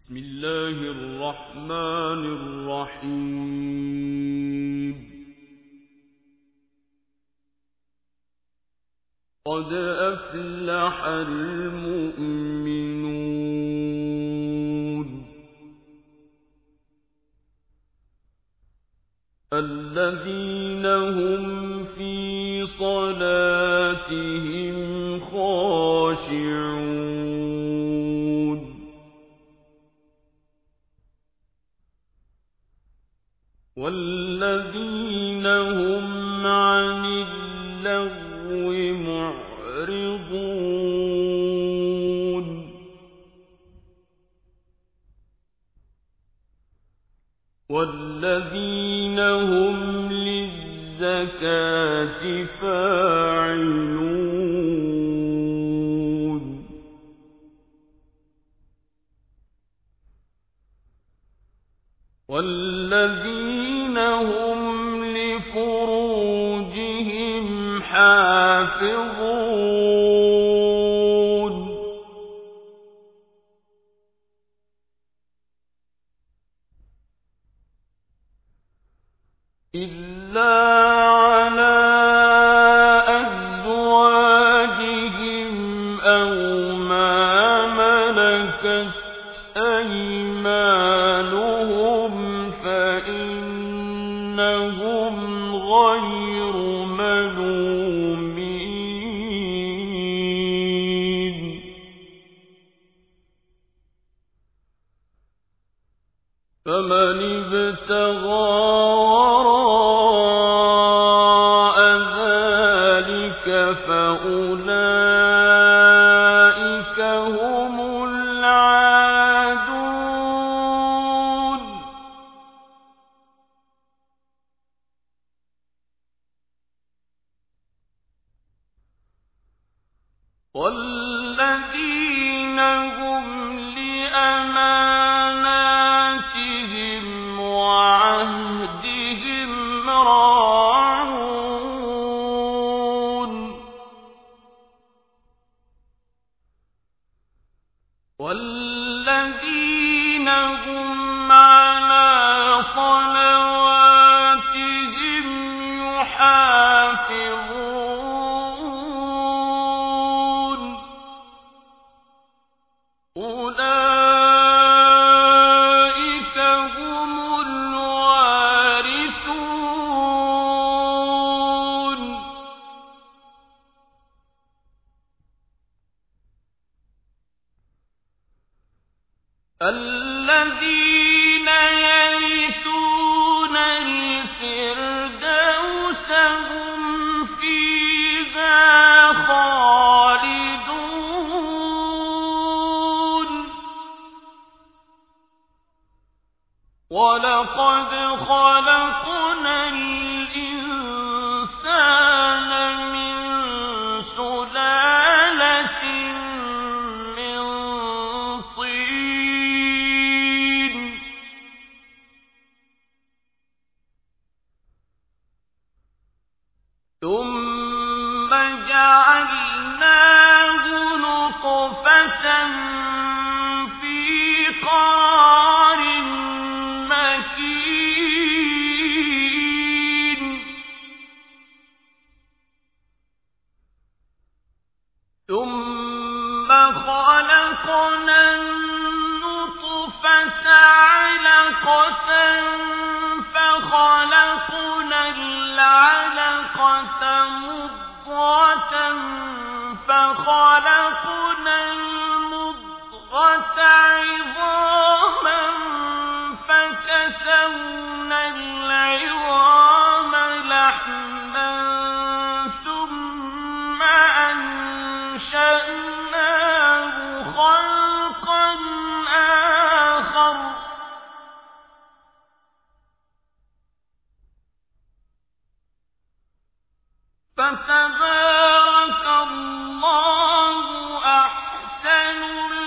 بسم الله الرحمن الرحيم قد أفلح المؤمنون الذين هم في صلاتهم خاشعون والذين هم عن اللغو معرضون والذين هم للزكاة فاعلون والذين هم لفروجهم حافظون إلا على أزواجهم أو ما ملكت أيمانهم فإنهم غير ملومين فمن ابتغى وراء ذلك فأولئك هم العادون والذين هم لأماناتهم وعهدهم راعون والذين هم على صلواتهم يحافظون أولئك هم الوارثون الذين يرثون الفردوس هم فيها خالدون ولقد خلقنا الإنسان من سلالة من طين ثم جعلناه نطفة في قرار مكين ثم خلقنا النطفة علقة فخلقنا العلقة مضغة فخلقنا المضغة عظاما فكسونا العظام لحما ثم أنشأناه خلقا آخر فتبارك الله أحسن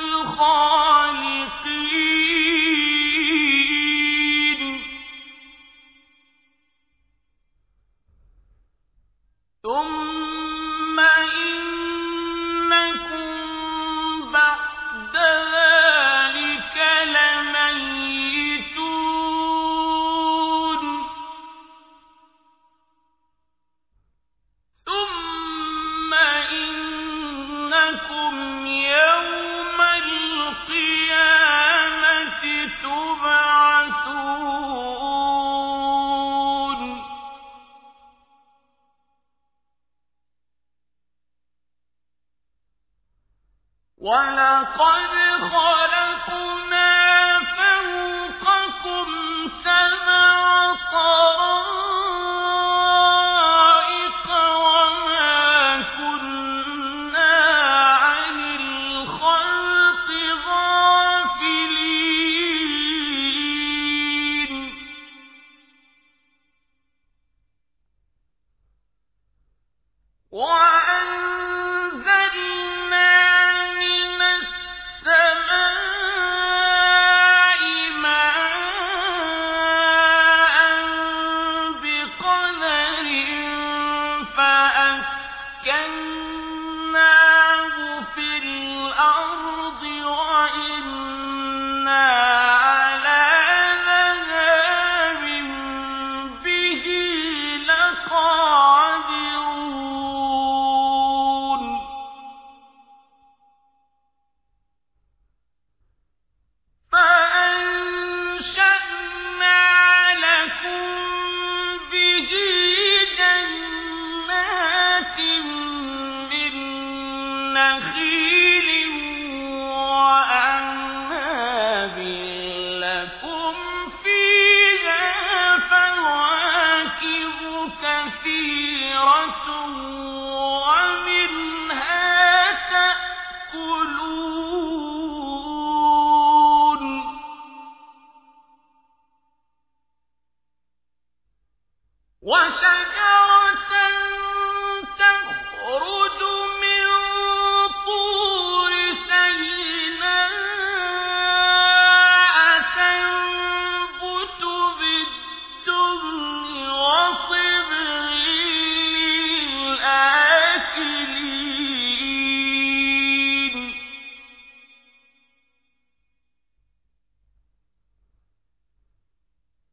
الخالقين ثم إنكم بعد ذلك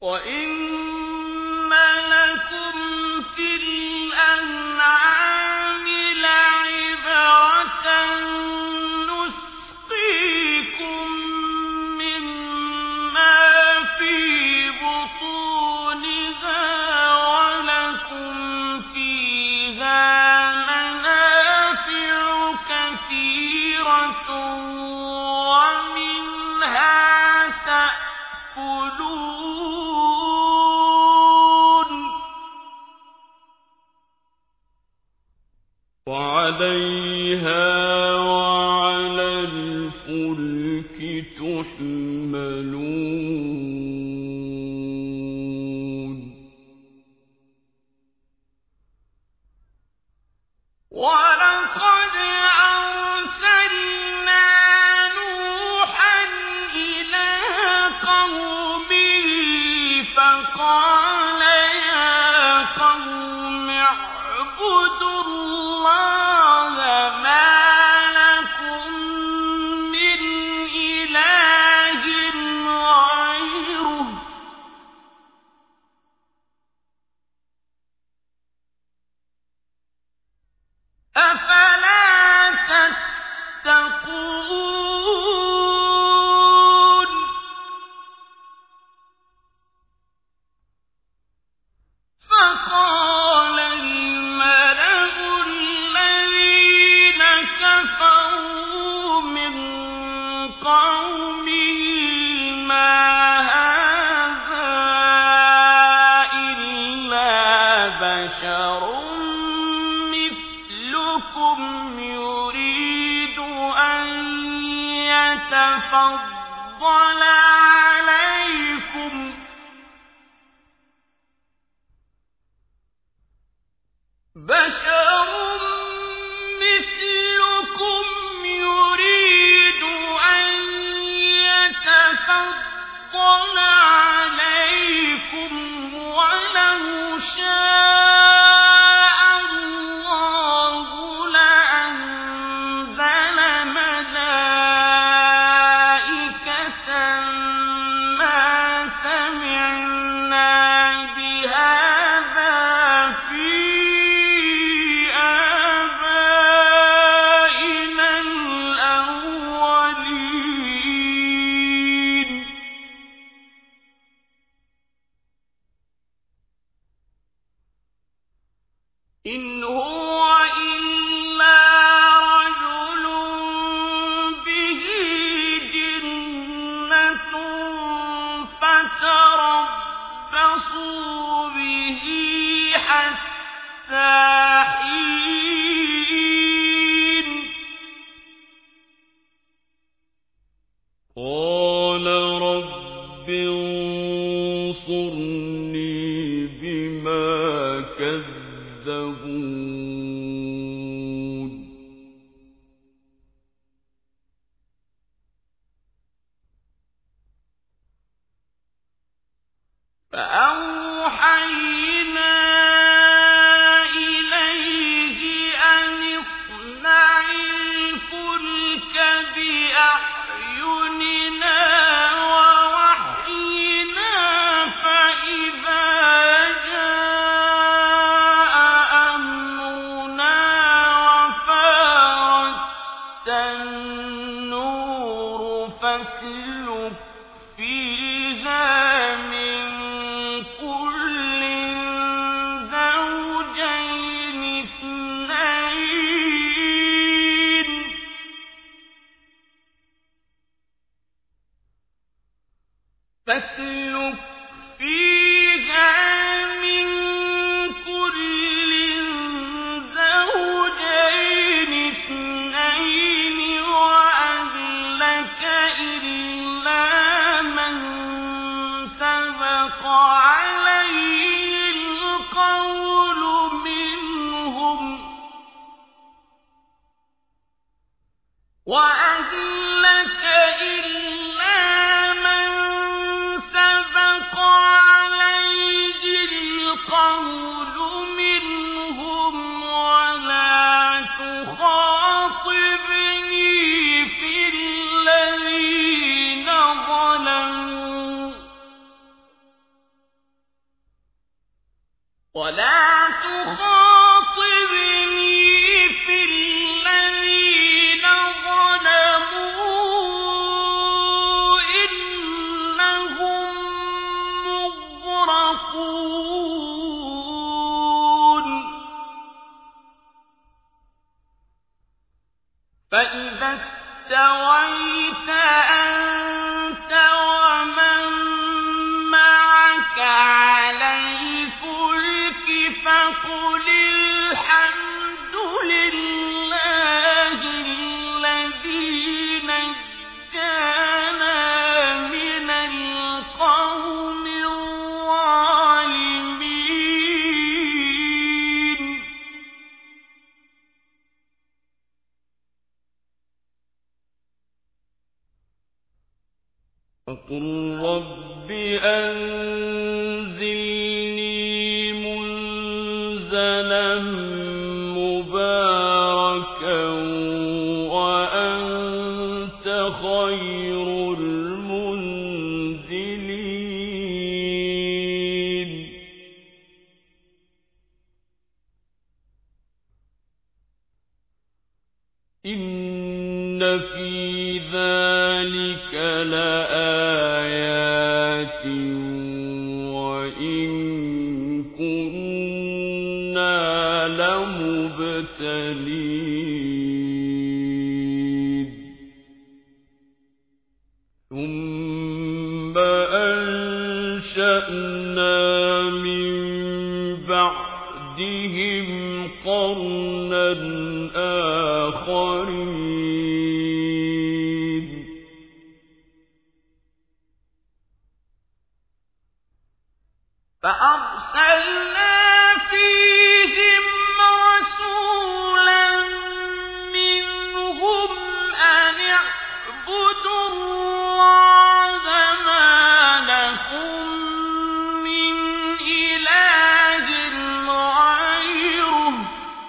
وَإِنَّ لَكُمْ فِي الْأَنْعَامِ لَعِبْرَةً نُّسْقِيكُم مِّمَّا فِي بُطُونِهَا وَلَكُمْ فِيهَا مَنَافِعُ كَثِيرَةٌ وَمِنْهَا تَأْكُلُونَ وَعَلَيْهَا وَعَلَى الْفُلْكِ تُحْمَلُونَ وَلَقَدْ أَرْسَلْنَا نُوحًا إِلَىٰ قَوْمِهِ فَقَالَ يَا قَوْمِ اعْبُدُوا اللَّهَ مَا لَكُم مِّنْ إِلَٰهٍ غَيْرُهُ أَفَلَا تَتَّقُونَ فَقَالَ الْمَلَأُ الَّذِينَ كَفَرُوا مِن قَوْمِهِ مَا هَٰذَا إِلَّا بَشَرٌ مِّثْلُكُمْ يُرِيدُ أَن يَتَفَضَّلَ عَلَيْكُمْ وَلَوْ شَاءَ اللَّهُ لَأَنزَلَ مَلَائِكَةً مَّا سَمِعْنَا بِهَٰذَا فِي آبَائِنَا الْأَوَّلِينَ إِنْ هُوَ إِلَّا رَجُلٌ بِهِ جِنَّةٌ فَتَرَبَّصُوا بِهِ حَتَّىٰ حِينٍ قَالَ رَبِّ انصُرْنِي بِمَا كَذَّبُونِ فَأَوْحَيْنَا إِلَيْهِ أَنِ اصْنَعِ الْفُلْكَ بِأَعْيُنِنَا وَوَحْيِنَا فَإِذَا جَاءَ أَمْرُنَا وَفَارَتِ النُّورُ فَاسْلُكْ فِيهَا مِن كُلٍّ زَوْجَيْنِ اثْنَيْنِ وَأَهْلَكَ إِلَّا مَن سَبَقَ عَلَيْهِ الْقَوْلُ مِنْهُمْ وَأَهْلَكَ إِلَّا مَن سَبَقَ عَلَيْهِ ولا تخاطبني في الذين ظلموا إنهم مغرقون فإذا استويت أنت ومن معك على الفلك فقل الحمد لله الذي نجانا من القوم الظالمين فقل رب أنزلني منزلا مباركا وأنت خير المنزلين إن في ذلك لآيات وإن كنا لمبتلين ثم أنشأنا من بعدهم قرنا آخرين فأرسلنا فيهم رسولا منهم أن اعبدوا الله ما لكم من إله غيره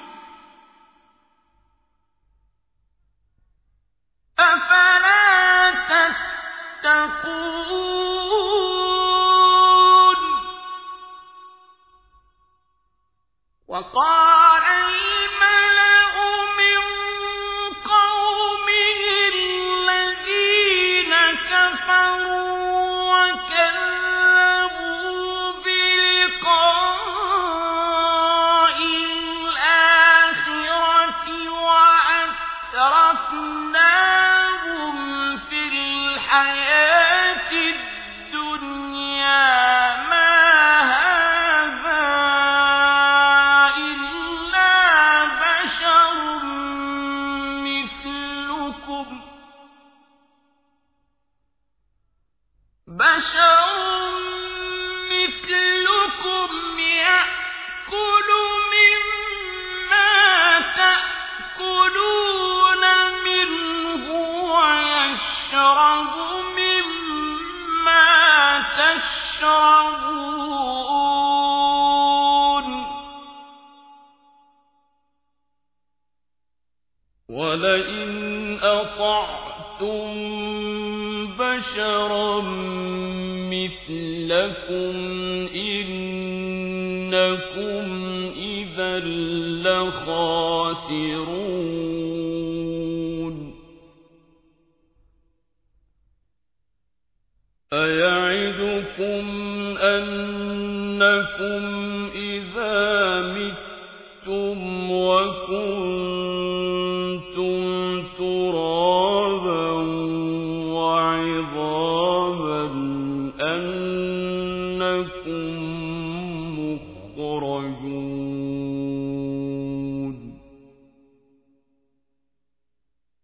أفلا تتقون وقال الملأ من قومه الذين كفروا وكذبوا بلقاء الآخرة وأترفناهم في الحياة الدنيا ما هذا إلا بشر مثلكم يأكل مما تأكلون منه ويشرب مما تشربون ولئن أطعتم بشرا مثلكم إنكم إذا لخاسرون أيعدكم أنكم إذا متم وكنتم